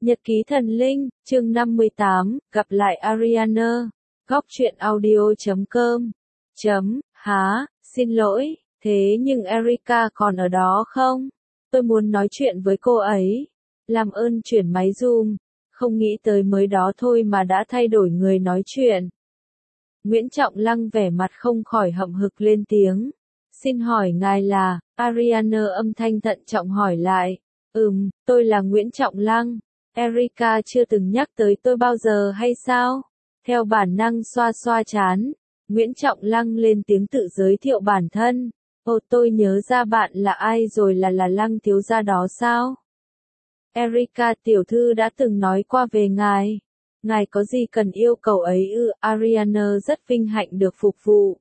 Nhật ký thần linh, chương 58, gặp lại Ariana. Góc truyện audio.com. Xin lỗi, thế nhưng Erica còn ở đó không? Tôi muốn nói chuyện với cô ấy. Làm ơn chuyển máy Zoom. Không nghĩ tới mới đó thôi mà đã thay đổi người nói chuyện. Nguyễn Trọng Lăng vẻ mặt không khỏi hậm hực lên tiếng. Xin hỏi ngài là, Ariana âm thanh thận trọng hỏi lại. Tôi là Nguyễn Trọng Lăng. Erica chưa từng nhắc tới tôi bao giờ hay sao? Theo bản năng xoa xoa trán, Nguyễn Trọng Lăng lên tiếng tự giới thiệu bản thân. Ồ, tôi nhớ ra bạn là ai rồi, là Lăng thiếu gia đó sao? Erica tiểu thư đã từng nói qua về ngài. Ngài có gì cần yêu cầu ấy ư? Ariana rất vinh hạnh được phục vụ.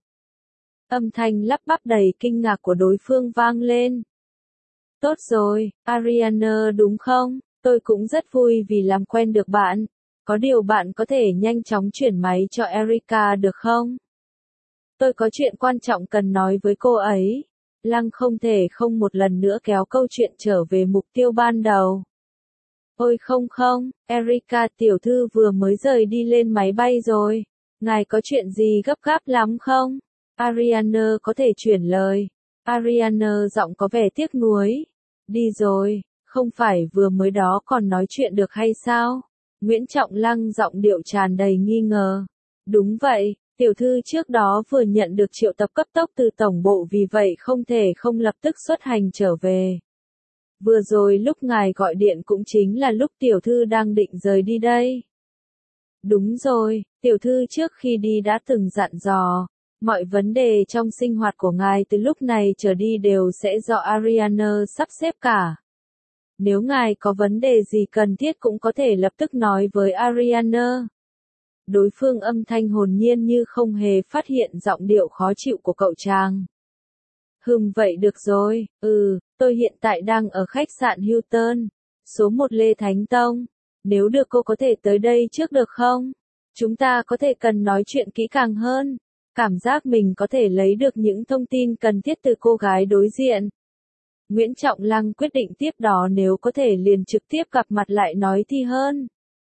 Âm thanh lắp bắp đầy kinh ngạc của đối phương vang lên. Tốt rồi, Ariana đúng không? Tôi cũng rất vui vì làm quen được bạn. Có điều bạn có thể nhanh chóng chuyển máy cho Erica được không? Tôi có chuyện quan trọng cần nói với cô ấy. Lăng không thể không một lần nữa kéo câu chuyện trở về mục tiêu ban đầu. Ôi không, Erica tiểu thư vừa mới rời đi lên máy bay rồi. Ngài có chuyện gì gấp gáp lắm không? Ariana có thể chuyển lời. Ariana giọng có vẻ tiếc nuối. Đi rồi, không phải vừa mới đó còn nói chuyện được hay sao? Nguyễn Trọng Lăng giọng điệu tràn đầy nghi ngờ. Đúng vậy, tiểu thư trước đó vừa nhận được triệu tập cấp tốc từ tổng bộ, vì vậy không thể không lập tức xuất hành trở về. Vừa rồi lúc ngài gọi điện cũng chính là lúc tiểu thư đang định rời đi đây. Đúng rồi, tiểu thư trước khi đi đã từng dặn dò, mọi vấn đề trong sinh hoạt của ngài từ lúc này trở đi đều sẽ do Ariana sắp xếp cả. Nếu ngài có vấn đề gì cần thiết cũng có thể lập tức nói với Ariana. Đối phương âm thanh hồn nhiên như không hề phát hiện giọng điệu khó chịu của cậu chàng. Vậy được rồi, tôi hiện tại đang ở khách sạn Hilton, số 1 Lê Thánh Tông. Nếu được cô có thể tới đây trước được không? Chúng ta có thể cần nói chuyện kỹ càng hơn. Cảm giác mình có thể lấy được những thông tin cần thiết từ cô gái đối diện. Nguyễn Trọng Lăng quyết định tiếp đó nếu có thể liền trực tiếp gặp mặt lại nói thì hơn.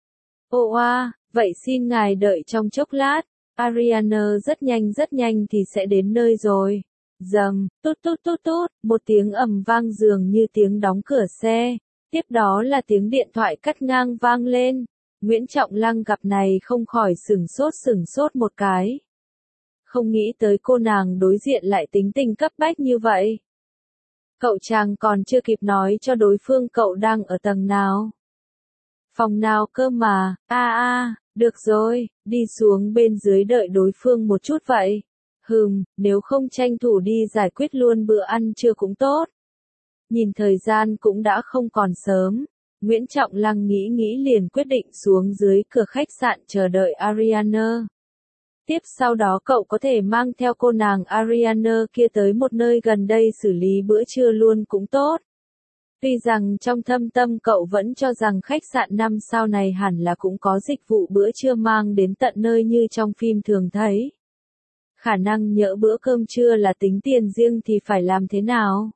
Vậy xin ngài đợi trong chốc lát. Ariana rất nhanh thì sẽ đến nơi rồi. Dầm, tút, một tiếng ầm vang dường như tiếng đóng cửa xe. Tiếp đó là tiếng điện thoại cắt ngang vang lên. Nguyễn Trọng Lăng gặp này không khỏi sửng sốt một cái. Không nghĩ tới cô nàng đối diện lại tính tình cấp bách như vậy. Cậu chàng còn chưa kịp nói cho đối phương cậu đang ở tầng nào. Phòng nào cơ mà, được rồi, đi xuống bên dưới đợi đối phương một chút vậy. Nếu không tranh thủ đi giải quyết luôn bữa ăn trưa cũng tốt. Nhìn thời gian cũng đã không còn sớm, Nguyễn Trọng Lăng nghĩ liền quyết định xuống dưới cửa khách sạn chờ đợi Ariana. Tiếp sau đó cậu có thể mang theo cô nàng Ariana kia tới một nơi gần đây xử lý bữa trưa luôn cũng tốt. Tuy rằng trong thâm tâm cậu vẫn cho rằng khách sạn 5 sao này hẳn là cũng có dịch vụ bữa trưa mang đến tận nơi như trong phim thường thấy. Khả năng nhỡ bữa cơm trưa là tính tiền riêng thì phải làm thế nào?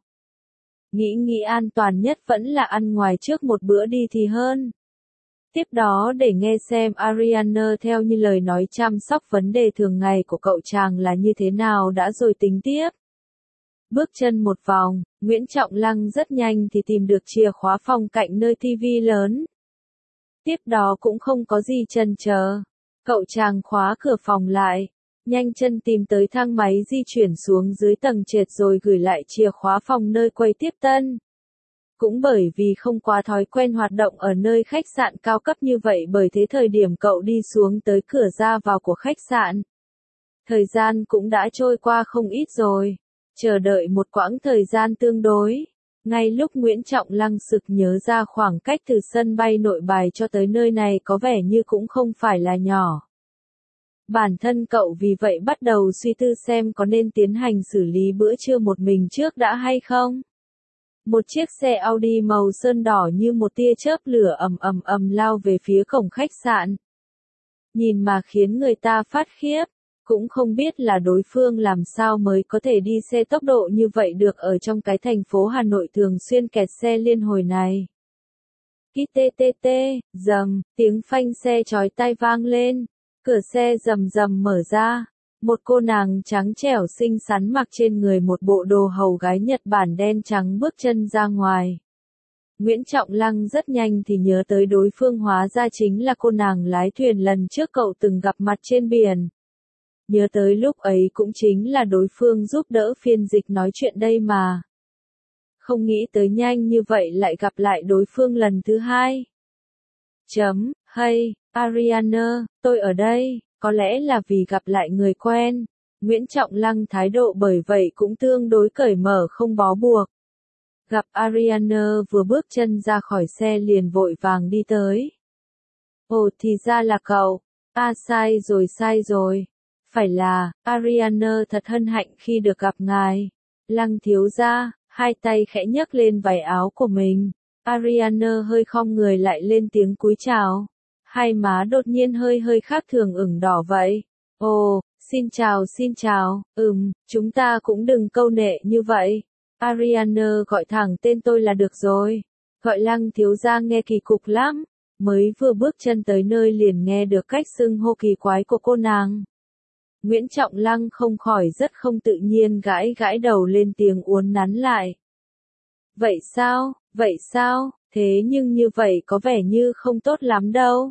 Nghĩ an toàn nhất vẫn là ăn ngoài trước một bữa đi thì hơn. Tiếp đó để nghe xem Ariana theo như lời nói chăm sóc vấn đề thường ngày của cậu chàng là như thế nào đã rồi tính tiếp. Bước chân một vòng, Nguyễn Trọng Lăng rất nhanh thì tìm được chìa khóa phòng cạnh nơi tivi lớn. Tiếp đó cũng không có gì chần chờ. Cậu chàng khóa cửa phòng lại, nhanh chân tìm tới thang máy di chuyển xuống dưới tầng trệt rồi gửi lại chìa khóa phòng nơi quầy tiếp tân. Cũng bởi vì không quá thói quen hoạt động ở nơi khách sạn cao cấp như vậy, bởi thế thời điểm cậu đi xuống tới cửa ra vào của khách sạn, thời gian cũng đã trôi qua không ít rồi. Chờ đợi một quãng thời gian tương đối. Ngay lúc Nguyễn Trọng Lăng sực nhớ ra khoảng cách từ sân bay Nội Bài cho tới nơi này có vẻ như cũng không phải là nhỏ. Bản thân cậu vì vậy bắt đầu suy tư xem có nên tiến hành xử lý bữa trưa một mình trước đã hay không. Một chiếc xe Audi màu sơn đỏ như một tia chớp lửa ầm lao về phía cổng khách sạn. Nhìn mà khiến người ta phát khiếp, cũng không biết là đối phương làm sao mới có thể đi xe tốc độ như vậy được ở trong cái thành phố Hà Nội thường xuyên kẹt xe liên hồi này. Kít tê tê tê, rầm, tiếng phanh xe chói tai vang lên. Cửa xe rầm rầm mở ra. Một cô nàng trắng trẻo xinh xắn mặc trên người một bộ đồ hầu gái Nhật Bản đen trắng bước chân ra ngoài. Nguyễn Trọng Lăng rất nhanh thì nhớ tới đối phương hóa ra chính là cô nàng lái thuyền lần trước cậu từng gặp mặt trên biển. Nhớ tới lúc ấy cũng chính là đối phương giúp đỡ phiên dịch nói chuyện đây mà. Không nghĩ tới nhanh như vậy lại gặp lại đối phương lần thứ hai. Hey, Ariana, tôi ở đây, có lẽ là vì gặp lại người quen. Nguyễn Trọng Lăng thái độ bởi vậy cũng tương đối cởi mở không bó buộc. Gặp Ariana vừa bước chân ra khỏi xe liền vội vàng đi tới. Ồ thì ra là cậu. Sai rồi. Phải là, Ariana thật hân hạnh khi được gặp ngài. Lăng thiếu gia, hai tay khẽ nhấc lên váy áo của mình. Ariana hơi khom người lại lên tiếng cúi chào. Hai má đột nhiên hơi khác thường ửng đỏ vậy. Ồ, xin chào, chúng ta cũng đừng câu nệ như vậy. Ariana gọi thẳng tên tôi là được rồi. Gọi Lăng thiếu gia nghe kỳ cục lắm. Mới vừa bước chân tới nơi liền nghe được cách xưng hô kỳ quái của cô nàng. Nguyễn Trọng Lăng không khỏi rất không tự nhiên gãi đầu lên tiếng uốn nắn lại. Vậy sao, thế nhưng như vậy có vẻ như không tốt lắm đâu.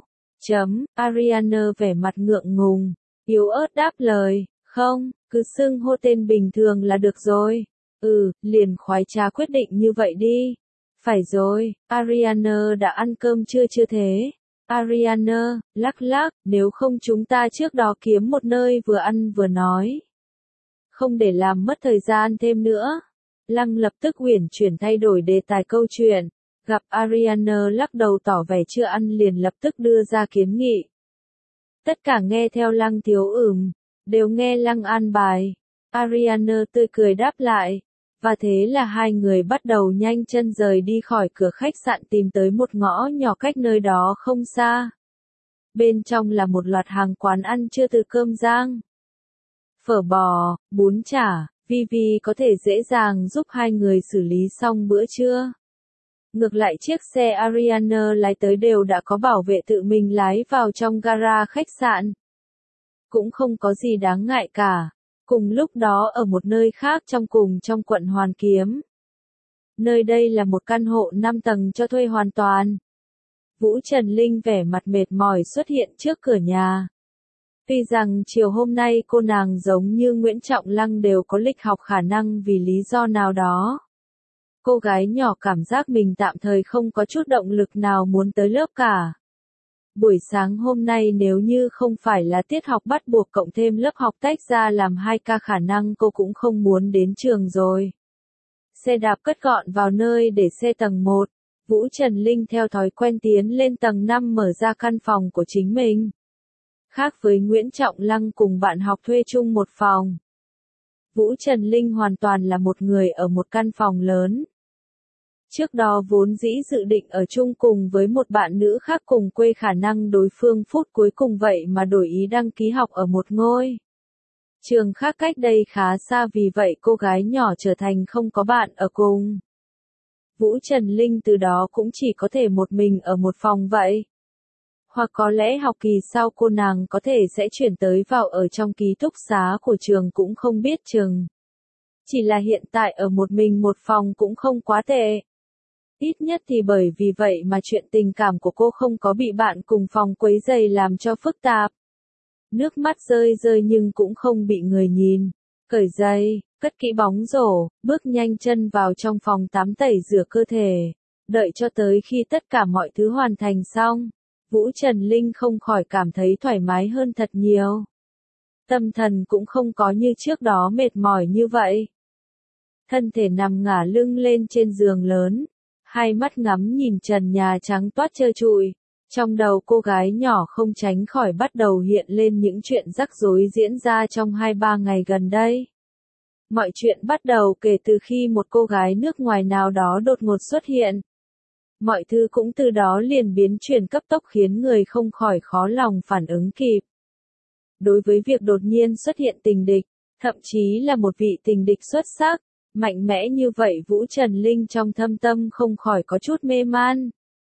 Ariana vẻ mặt ngượng ngùng, yếu ớt đáp lời, không, cứ xưng hô tên bình thường là được rồi. Liền khoái trá quyết định như vậy đi. Phải rồi, Ariana đã ăn cơm chưa thế? Ariana, lắc, nếu không chúng ta trước đó kiếm một nơi vừa ăn vừa nói. Không để làm mất thời gian thêm nữa. Lăng lập tức uyển chuyển thay đổi đề tài câu chuyện. Gặp Ariana lắc đầu tỏ vẻ chưa ăn liền lập tức đưa ra kiến nghị. Tất cả nghe theo Lăng thiếu đều nghe Lăng an bài. Ariana tươi cười đáp lại. Và thế là hai người bắt đầu nhanh chân rời đi khỏi cửa khách sạn tìm tới một ngõ nhỏ cách nơi đó không xa. Bên trong là một loạt hàng quán ăn trưa từ cơm rang, phở bò, bún chả, Vivi có thể dễ dàng giúp hai người xử lý xong bữa trưa. Ngược lại chiếc xe Ariana lái tới đều đã có bảo vệ tự mình lái vào trong gara khách sạn. Cũng không có gì đáng ngại cả. Cùng lúc đó ở một nơi khác trong quận Hoàn Kiếm. Nơi đây là một căn hộ 5 tầng cho thuê hoàn toàn. Vũ Trần Linh vẻ mặt mệt mỏi xuất hiện trước cửa nhà. Tuy rằng chiều hôm nay cô nàng giống như Nguyễn Trọng Lăng đều có lịch học khả năng vì lý do nào đó. Cô gái nhỏ cảm giác mình tạm thời không có chút động lực nào muốn tới lớp cả. Buổi sáng hôm nay nếu như không phải là tiết học bắt buộc cộng thêm lớp học tách ra làm 2 ca khả năng cô cũng không muốn đến trường rồi. Xe đạp cất gọn vào nơi để xe tầng 1. Vũ Trần Linh theo thói quen tiến lên tầng 5 mở ra căn phòng của chính mình. Khác với Nguyễn Trọng Lăng cùng bạn học thuê chung một phòng. Vũ Trần Linh hoàn toàn là một người ở một căn phòng lớn. Trước đó vốn dĩ dự định ở chung cùng với một bạn nữ khác cùng quê khả năng đối phương phút cuối cùng vậy mà đổi ý đăng ký học ở một ngôi trường khác cách đây khá xa vì vậy cô gái nhỏ trở thành không có bạn ở cùng. Vũ Trần Linh từ đó cũng chỉ có thể một mình ở một phòng vậy. Hoặc có lẽ học kỳ sau cô nàng có thể sẽ chuyển tới vào ở trong ký túc xá của trường cũng không biết chừng. Chỉ là hiện tại ở một mình một phòng cũng không quá tệ. Ít nhất thì bởi vì vậy mà chuyện tình cảm của cô không có bị bạn cùng phòng quấy rầy làm cho phức tạp. Nước mắt rơi nhưng cũng không bị người nhìn. Cởi giày, cất kỹ bóng rổ, bước nhanh chân vào trong phòng tắm tẩy rửa cơ thể. Đợi cho tới khi tất cả mọi thứ hoàn thành xong, Vũ Trần Linh không khỏi cảm thấy thoải mái hơn thật nhiều. Tâm thần cũng không có như trước đó mệt mỏi như vậy. Thân thể nằm ngả lưng lên trên giường lớn. Hai mắt ngắm nhìn trần nhà trắng toát trơ trụi. Trong đầu cô gái nhỏ không tránh khỏi bắt đầu hiện lên những chuyện rắc rối diễn ra trong 2-3 ngày gần đây. Mọi chuyện bắt đầu kể từ khi một cô gái nước ngoài nào đó đột ngột xuất hiện. Mọi thứ cũng từ đó liền biến chuyển cấp tốc khiến người không khỏi khó lòng phản ứng kịp. Đối với việc đột nhiên xuất hiện tình địch, thậm chí là một vị tình địch xuất sắc, mạnh mẽ như vậy Vũ Trần Linh trong thâm tâm không khỏi có chút mê man.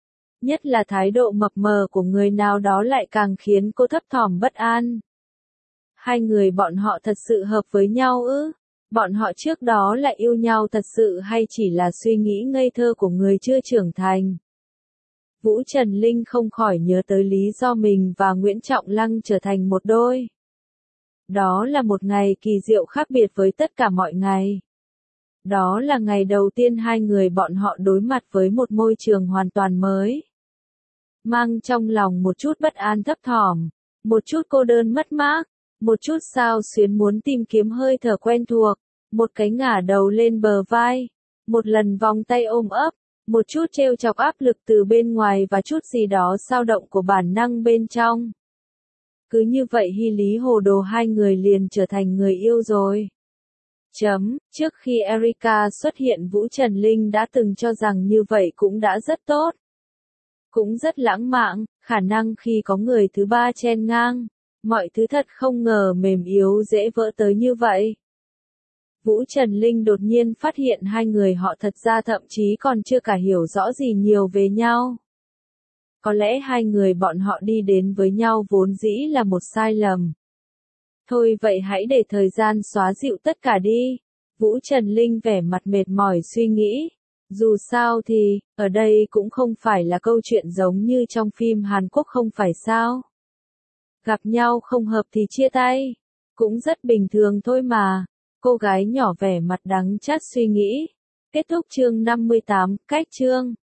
Nhất là thái độ mập mờ của người nào đó lại càng khiến cô thấp thỏm bất an. Hai người bọn họ thật sự hợp với nhau ư? Bọn họ trước đó lại yêu nhau thật sự hay chỉ là suy nghĩ ngây thơ của người chưa trưởng thành? Vũ Trần Linh không khỏi nhớ tới lý do mình và Nguyễn Trọng Lăng trở thành một đôi. Đó là một ngày kỳ diệu khác biệt với tất cả mọi ngày. Đó là ngày đầu tiên hai người bọn họ đối mặt với một môi trường hoàn toàn mới. Mang trong lòng một chút bất an thấp thỏm, một chút cô đơn mất mát, một chút xao xuyến muốn tìm kiếm hơi thở quen thuộc, một cái ngả đầu lên bờ vai, một lần vòng tay ôm ấp, một chút trêu chọc áp lực từ bên ngoài và chút gì đó xao động của bản năng bên trong. Cứ như vậy hy lý hồ đồ hai người liền trở thành người yêu rồi. Trước khi Erika xuất hiện Vũ Trần Linh đã từng cho rằng như vậy cũng đã rất tốt. Cũng rất lãng mạn, khả năng khi có người thứ ba chen ngang, mọi thứ thật không ngờ mềm yếu dễ vỡ tới như vậy. Vũ Trần Linh đột nhiên phát hiện hai người họ thật ra thậm chí còn chưa cả hiểu rõ gì nhiều về nhau. Có lẽ hai người bọn họ đi đến với nhau vốn dĩ là một sai lầm. Thôi vậy hãy để thời gian xóa dịu tất cả đi. Vũ Trần Linh vẻ mặt mệt mỏi suy nghĩ. Dù sao thì, ở đây cũng không phải là câu chuyện giống như trong phim Hàn Quốc không phải sao. Gặp nhau không hợp thì chia tay. Cũng rất bình thường thôi mà. Cô gái nhỏ vẻ mặt đắng chát suy nghĩ. Kết thúc chương 58, cách chương.